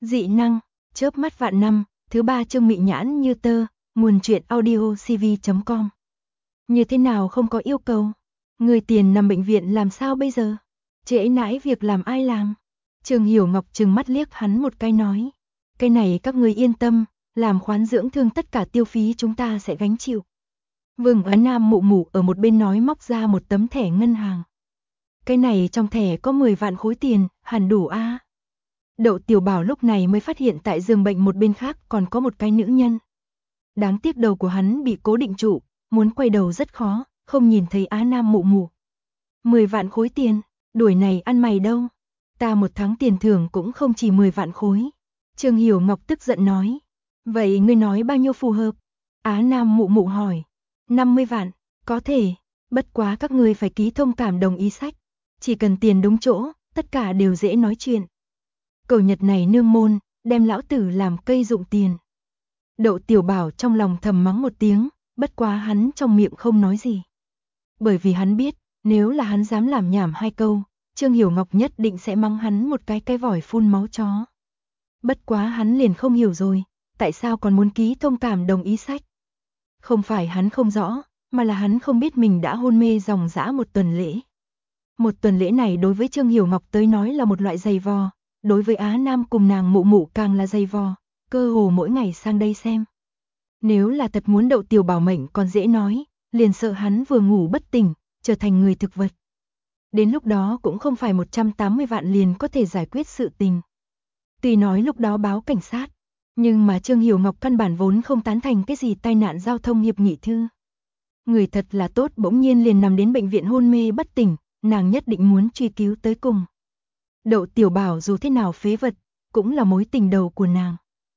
Dị năng, chớp mắt vạn năm, thứ 3 chương Mị nhãn như tơ, nguồn truyện audio cv.com. Như thế nào không có yêu cầu? Người tiền nằm bệnh viện làm sao bây giờ? Trễ nãi việc làm ai làm? Trương Hiểu Ngọc trừng mắt liếc hắn một cái nói. Cái này các ngươi yên tâm, làm khoán dưỡng thương tất cả tiêu phí chúng ta sẽ gánh chịu. Vương Á Nam mụ mụ ở một bên nói móc ra một tấm thẻ ngân hàng. Cái này trong thẻ có 10 vạn khối tiền, hẳn đủ a. Đậu Tiểu Bảo lúc này mới phát hiện tại giường bệnh một bên khác còn có một cái nữ nhân. Đáng tiếc đầu của hắn bị cố định trụ, muốn quay đầu rất khó, không nhìn thấy Á Nam mụ mụ. 10 vạn khối tiền, đuổi này ăn mày đâu? Ta một tháng tiền thưởng cũng không chỉ 10 vạn khối. Trương Hiểu Ngọc tức giận nói. Vậy ngươi nói bao nhiêu phù hợp? Á Nam mụ mụ hỏi. 50 vạn, có thể, bất quá các ngươi phải ký thông cảm đồng ý sách. Chỉ cần tiền đúng chỗ, tất cả đều dễ nói chuyện. Cầu Nhật này nương môn, đem lão tử làm cây dụng tiền. Đậu Tiểu Bảo trong lòng thầm mắng một tiếng, bất quá hắn trong miệng không nói gì. Bởi vì hắn biết, nếu là hắn dám làm nhảm hai câu, Trương Hiểu Ngọc nhất định sẽ mắng hắn một cái vòi phun máu chó. Bất quá hắn liền không hiểu rồi, tại sao còn muốn ký thông cảm đồng ý sách? Không phải hắn không rõ, mà là hắn không biết mình đã hôn mê dòng dã một tuần lễ. Một tuần lễ này đối với Trương Hiểu Ngọc tới nói là một loại giày vò, đối với Á Nam cùng nàng mụ mụ càng là giày vò, cơ hồ mỗi ngày sang đây xem. Nếu là thật muốn Đậu Tiểu Bảo mệnh còn dễ nói, liền sợ hắn vừa ngủ bất tỉnh, trở thành người thực vật. Đến lúc đó cũng không phải 180 vạn liền có thể giải quyết sự tình. Tuy nói lúc đó báo cảnh sát, nhưng mà Trương Hiểu Ngọc căn bản vốn không tán thành cái gì tai nạn giao thông hiệp nghị thư. Người thật là tốt bỗng nhiên liền nằm đến bệnh viện hôn mê bất tỉnh, nàng nhất định muốn truy cứu tới cùng. Đậu Tiểu Bảo dù thế nào phế vật, cũng là mối tình đầu của nàng.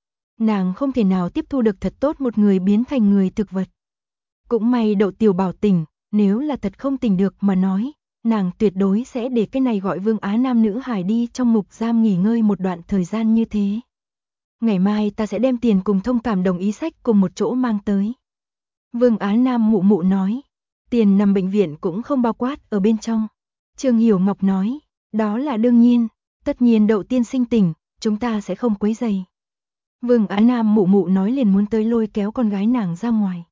Nàng không thể nào tiếp thu được thật tốt một người biến thành người thực vật. Cũng may Đậu Tiểu Bảo tỉnh, nếu là thật không tỉnh được mà nói, nàng tuyệt đối sẽ để cái này gọi Vương Á Nam nữ hài đi trong ngục giam nghỉ ngơi một đoạn thời gian như thế. Ngày mai ta sẽ đem tiền cùng thông cảm đồng ý sách cùng một chỗ mang tới. Vương Á Nam mụ mụ nói, tiền nằm bệnh viện cũng không bao quát ở bên trong. Trương Hiểu Ngọc nói, đó là đương nhiên, tất nhiên Đậu tiên sinh tỉnh, chúng ta sẽ không quấy rầy. Vương Á Nam mụ mụ nói liền muốn tới lôi kéo con gái nàng ra ngoài.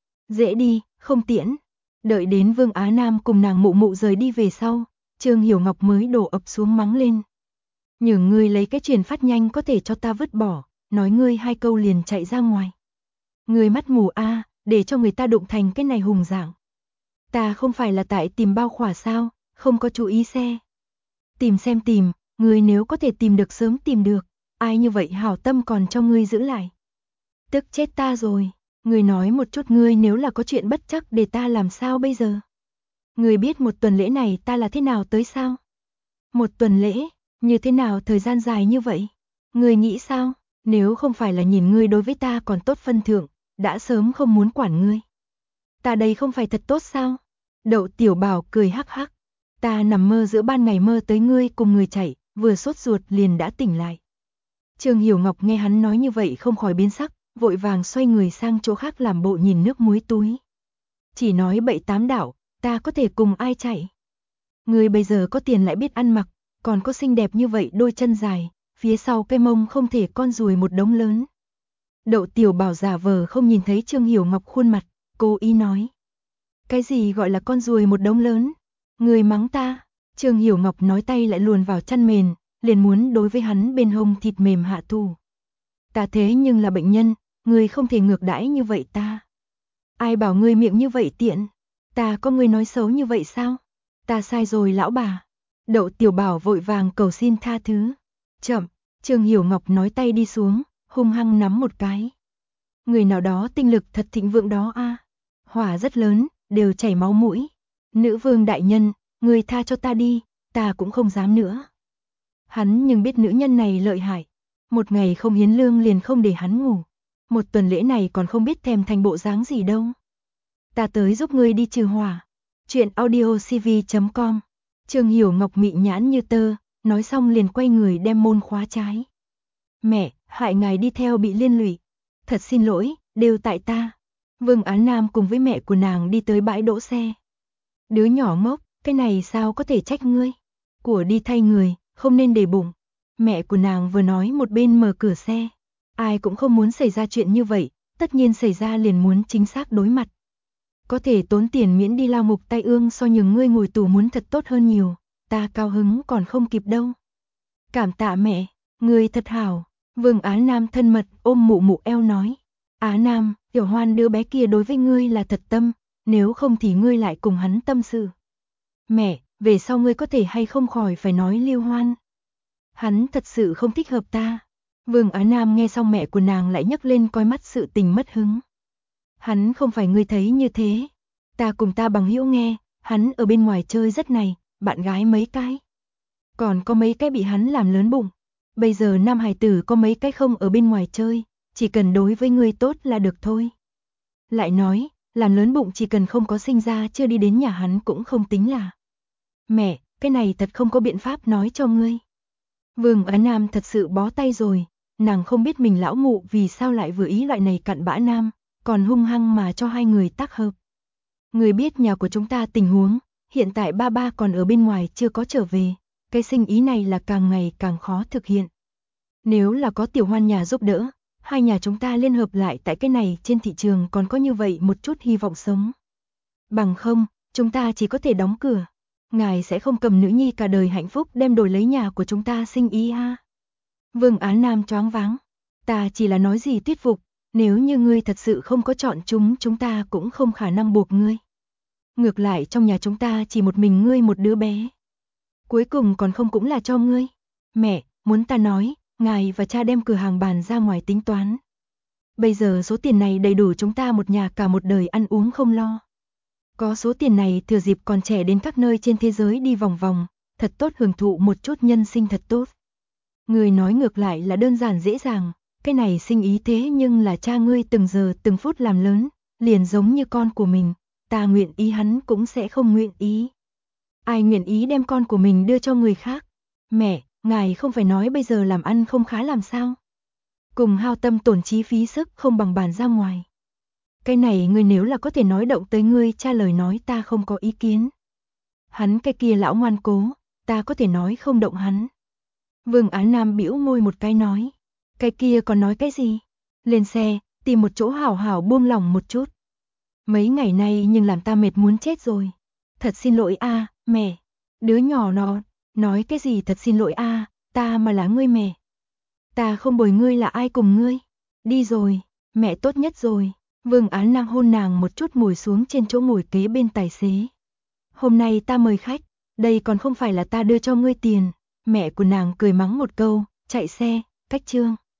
Dễ đi, không tiễn. Đợi đến Vương Á Nam cùng nàng mụ mụ rời đi về sau, Trương Hiểu Ngọc mới đổ ập xuống mắng lên. Nhường ngươi lấy cái truyền phát nhanh có thể cho ta vứt bỏ, nói ngươi hai câu liền chạy ra ngoài. Ngươi mắt mù a, để cho người ta đụng thành cái này hùng dạng. Ta không phải là tại tìm bao khỏa sao, không có chú ý xe. Tìm xem tìm, ngươi nếu có thể tìm được sớm tìm được, ai như vậy hảo tâm còn cho ngươi giữ lại. Tức chết ta rồi, ngươi nói một chút ngươi nếu là có chuyện bất trắc để ta làm sao bây giờ? Ngươi biết một tuần lễ này ta là thế nào tới sao? Một tuần lễ, như thế nào thời gian dài như vậy? Ngươi nghĩ sao? Nếu không phải là nhìn ngươi đối với ta còn tốt phân thượng, đã sớm không muốn quản ngươi. Ta đây không phải thật tốt sao? Đậu Tiểu Bảo cười hắc hắc. Ta nằm mơ giữa ban ngày mơ tới ngươi cùng người chạy, vừa sốt ruột liền đã tỉnh lại. Trương Hiểu Ngọc nghe hắn nói như vậy không khỏi biến sắc, vội vàng xoay người sang chỗ khác làm bộ nhìn nước muối túi. Chỉ nói bậy tám đạo, ta có thể cùng ai chạy? Ngươi bây giờ có tiền lại biết ăn mặc, còn có xinh đẹp như vậy đôi chân dài, phía sau cái mông không thể con ruồi một đống lớn. Đậu Tiểu Bảo giả vờ không nhìn thấy Trương Hiểu Ngọc khuôn mặt, cố ý nói. Cái gì gọi là con ruồi một đống lớn? Ngươi mắng ta? Trương Hiểu Ngọc nói tay lại luồn vào chăn mền, liền muốn đối với hắn bên hông thịt mềm hạ thủ. Ta thế nhưng là bệnh nhân, ngươi không thể ngược đãi như vậy ta. Ai bảo ngươi miệng như vậy tiện? Ta có ngươi nói xấu như vậy sao? Ta sai rồi lão bà. Đậu Tiểu Bảo vội vàng cầu xin tha thứ. Chậm, Trương Hiểu Ngọc nói tay đi xuống, hung hăng nắm một cái. Người nào đó tinh lực thật thịnh vượng đó a. Hỏa rất lớn, đều chảy máu mũi. Nữ vương đại nhân, người tha cho ta đi, ta cũng không dám nữa. Hắn nhưng biết nữ nhân này lợi hại. Một ngày không hiến lương liền không để hắn ngủ. Một tuần lễ này còn không biết thèm thành bộ dáng gì đâu. Ta tới giúp ngươi đi trừ hỏa. Chuyện audio cv.com. Trương Hiểu Ngọc mị nhãn như tơ, nói xong liền quay người đem môn khóa trái. Mẹ, hại ngài đi theo bị liên lụy. Thật xin lỗi, đều tại ta. Vương Á Nam cùng với mẹ của nàng đi tới bãi đỗ xe. Đứa nhỏ ngốc, cái này sao có thể trách ngươi? Của đi thay người, không nên để bụng. Mẹ của nàng vừa nói một bên mở cửa xe. Ai cũng không muốn xảy ra chuyện như vậy, tất nhiên xảy ra liền muốn chính xác đối mặt. Có thể tốn tiền miễn đi lao ngục tai ương so nhường ngươi ngồi tù muốn thật tốt hơn nhiều, ta cao hứng còn không kịp đâu. Cảm tạ mẹ, ngươi thật hảo. Vương Á Nam thân mật ôm mụ mụ eo nói. Á Nam, Tiểu Hoan đứa bé kia đối với ngươi là thật tâm, nếu không thì ngươi lại cùng hắn tâm sự. Mẹ, về sau ngươi có thể hay không khỏi phải nói Lưu Hoan. Hắn thật sự không thích hợp ta. Vương Á Nam nghe xong mẹ của nàng lại nhấc lên coi mắt sự tình mất hứng. Hắn không phải ngươi thấy như thế. Ta cùng ta bằng hữu nghe, hắn ở bên ngoài chơi rất này, bạn gái mấy cái. Còn có mấy cái bị hắn làm lớn bụng. Bây giờ nam hài tử có mấy cái không ở bên ngoài chơi, chỉ cần đối với ngươi tốt là được thôi. Lại nói, làm lớn bụng chỉ cần không có sinh ra chưa đi đến nhà hắn cũng không tính là. Mẹ, cái này thật không có biện pháp nói cho ngươi. Vương Á Nam thật sự bó tay rồi, nàng không biết mình lão mụ vì sao lại vừa ý loại này cặn bã nam, còn hung hăng mà cho hai người tác hợp. Người biết nhà của chúng ta tình huống, hiện tại ba ba còn ở bên ngoài chưa có trở về, cái sinh ý này là càng ngày càng khó thực hiện. Nếu là có Tiểu Hoan nhà giúp đỡ, hai nhà chúng ta liên hợp lại tại cái này trên thị trường còn có như vậy một chút hy vọng sống. Bằng không, chúng ta chỉ có thể đóng cửa. Ngài sẽ không cầm nữ nhi cả đời hạnh phúc đem đổi lấy nhà của chúng ta sinh ý ha. Vương Á Nam choáng váng. Ta chỉ là nói gì thuyết phục, nếu như ngươi thật sự không có chọn chúng ta cũng không khả năng buộc ngươi. Ngược lại trong nhà chúng ta chỉ một mình ngươi một đứa bé. Cuối cùng còn không cũng là cho ngươi. Mẹ, muốn ta nói, ngài và cha đem cửa hàng bàn ra ngoài tính toán. Bây giờ số tiền này đầy đủ chúng ta một nhà cả một đời ăn uống không lo. Có số tiền này thừa dịp còn trẻ đến các nơi trên thế giới đi vòng vòng, thật tốt hưởng thụ một chút nhân sinh thật tốt. Người nói ngược lại là đơn giản dễ dàng, cái này sinh ý thế nhưng là cha ngươi từng giờ từng phút làm lớn, liền giống như con của mình, ta nguyện ý hắn cũng sẽ không nguyện ý. Ai nguyện ý đem con của mình đưa cho người khác? Mẹ, ngài không phải nói bây giờ làm ăn không khá làm sao? Cùng hao tâm tổn trí phí sức không bằng bàn ra ngoài. Cái này ngươi nếu là có thể nói động tới ngươi cha lời nói ta không có ý kiến. Hắn cái kia lão ngoan cố, ta có thể nói không động hắn. Vương Á Nam bĩu môi một cái nói. Cái kia còn nói cái gì? Lên xe, tìm một chỗ hảo hảo buông lòng một chút. Mấy ngày nay nhưng làm ta mệt muốn chết rồi. Thật xin lỗi a, mẹ. Đứa nhỏ nó, nói cái gì thật xin lỗi a, ta mà là ngươi mẹ. Ta không bồi ngươi là ai cùng ngươi. Đi rồi, mẹ tốt nhất rồi. Vương Á Nam hôn nàng một chút ngồi xuống trên chỗ ngồi kế bên tài xế. Hôm nay ta mời khách, đây còn không phải là ta đưa cho ngươi tiền. Mẹ của nàng cười mắng một câu, chạy xe, cách chương.